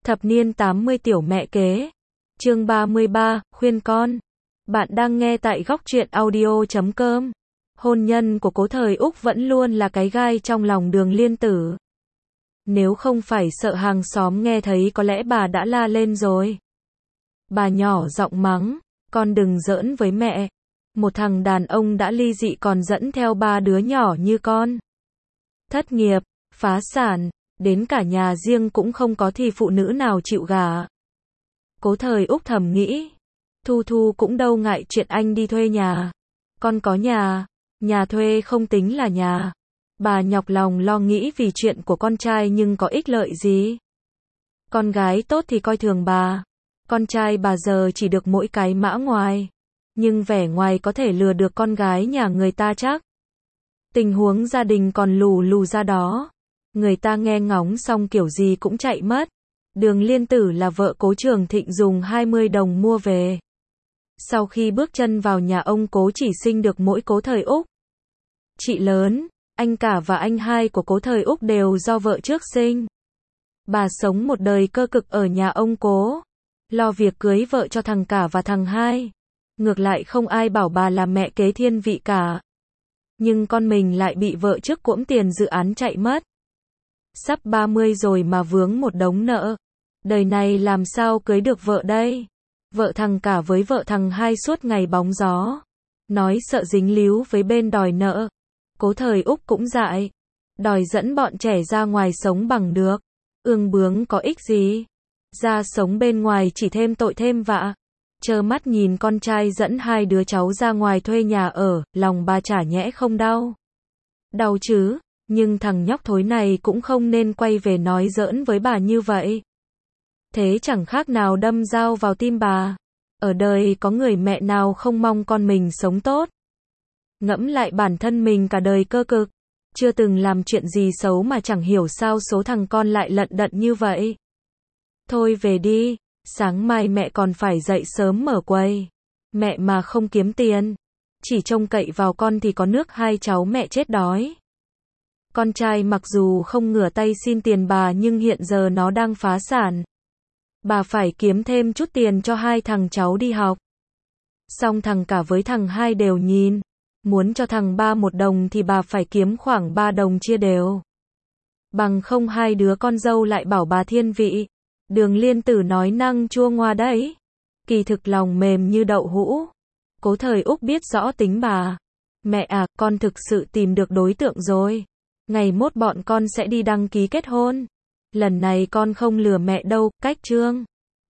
Thập niên 80 tiểu mẹ kế. Chương 33, khuyên con. Bạn đang nghe tại góc truyện audio.com. Hôn nhân của Cố Thời Úc vẫn luôn là cái gai trong lòng Đường Liên Tử. Nếu không phải sợ hàng xóm nghe thấy có lẽ bà đã la lên rồi. Bà nhỏ giọng mắng, con đừng giỡn với mẹ. Một thằng đàn ông đã ly dị còn dẫn theo 3 đứa nhỏ như con. Thất nghiệp, phá sản, đến cả nhà riêng cũng không có thì phụ nữ nào chịu gả. Cố Thời Úc thầm nghĩ, Thu Thu cũng đâu ngại chuyện anh đi thuê nhà. Con có nhà thuê không tính là nhà. Bà nhọc lòng lo nghĩ vì chuyện của con trai nhưng có ích lợi gì. Con gái tốt thì coi thường bà. Con trai bà giờ chỉ được mỗi cái mã ngoài. Nhưng vẻ ngoài có thể lừa được con gái nhà người ta chắc. Tình huống gia đình còn lù lù ra đó. Người ta nghe ngóng xong kiểu gì cũng chạy mất. Đường Liên Tử là vợ Cố Trường Thịnh dùng 20 đồng mua về. Sau khi bước chân vào nhà ông Cố chỉ sinh được mỗi Cố Thời Úc. Chị lớn, anh cả và anh hai của Cố Thời Úc đều do vợ trước sinh. Bà sống một đời cơ cực ở nhà ông Cố. Lo việc cưới vợ cho thằng cả và thằng hai. Ngược lại không ai bảo bà là mẹ kế thiên vị cả. Nhưng con mình lại bị vợ trước cuỗm tiền dự án chạy mất. Sắp 30 rồi mà vướng một đống nợ. Đời này làm sao cưới được vợ đây? Vợ thằng cả với vợ thằng hai suốt ngày bóng gió. Nói sợ dính líu với bên đòi nợ. Cố Thời Úc cũng dại. Đòi dẫn bọn trẻ ra ngoài sống bằng được. Ương bướng có ích gì? Ra sống bên ngoài chỉ thêm tội thêm vạ. Trơ mắt nhìn con trai dẫn 2 đứa cháu ra ngoài thuê nhà ở, lòng bà chả nhẽ không đau. Đau chứ, nhưng thằng nhóc thối này cũng không nên quay về nói giỡn với bà như vậy. Thế chẳng khác nào đâm dao vào tim bà. Ở đời có người mẹ nào không mong con mình sống tốt. Ngẫm lại bản thân mình cả đời cơ cực. Chưa từng làm chuyện gì xấu mà chẳng hiểu sao số thằng con lại lận đận như vậy. Thôi về đi, sáng mai mẹ còn phải dậy sớm mở quầy. Mẹ mà không kiếm tiền, chỉ trông cậy vào con thì có nước hai cháu mẹ chết đói. Con trai mặc dù không ngửa tay xin tiền bà nhưng hiện giờ nó đang phá sản. Bà phải kiếm thêm chút tiền cho 2 thằng cháu đi học. Xong thằng cả với thằng hai đều nhìn. Muốn cho thằng ba 1 đồng thì bà phải kiếm khoảng 3 đồng chia đều. Bằng không 2 đứa con dâu lại bảo bà thiên vị. Đường Liên Tử nói năng chua ngoa đấy. Kỳ thực lòng mềm như đậu hũ. Cố Thời Úc biết rõ tính bà. Mẹ à, con thực sự tìm được đối tượng rồi. Ngày mốt bọn con sẽ đi đăng ký kết hôn. Lần này con không lừa mẹ đâu, cách chương.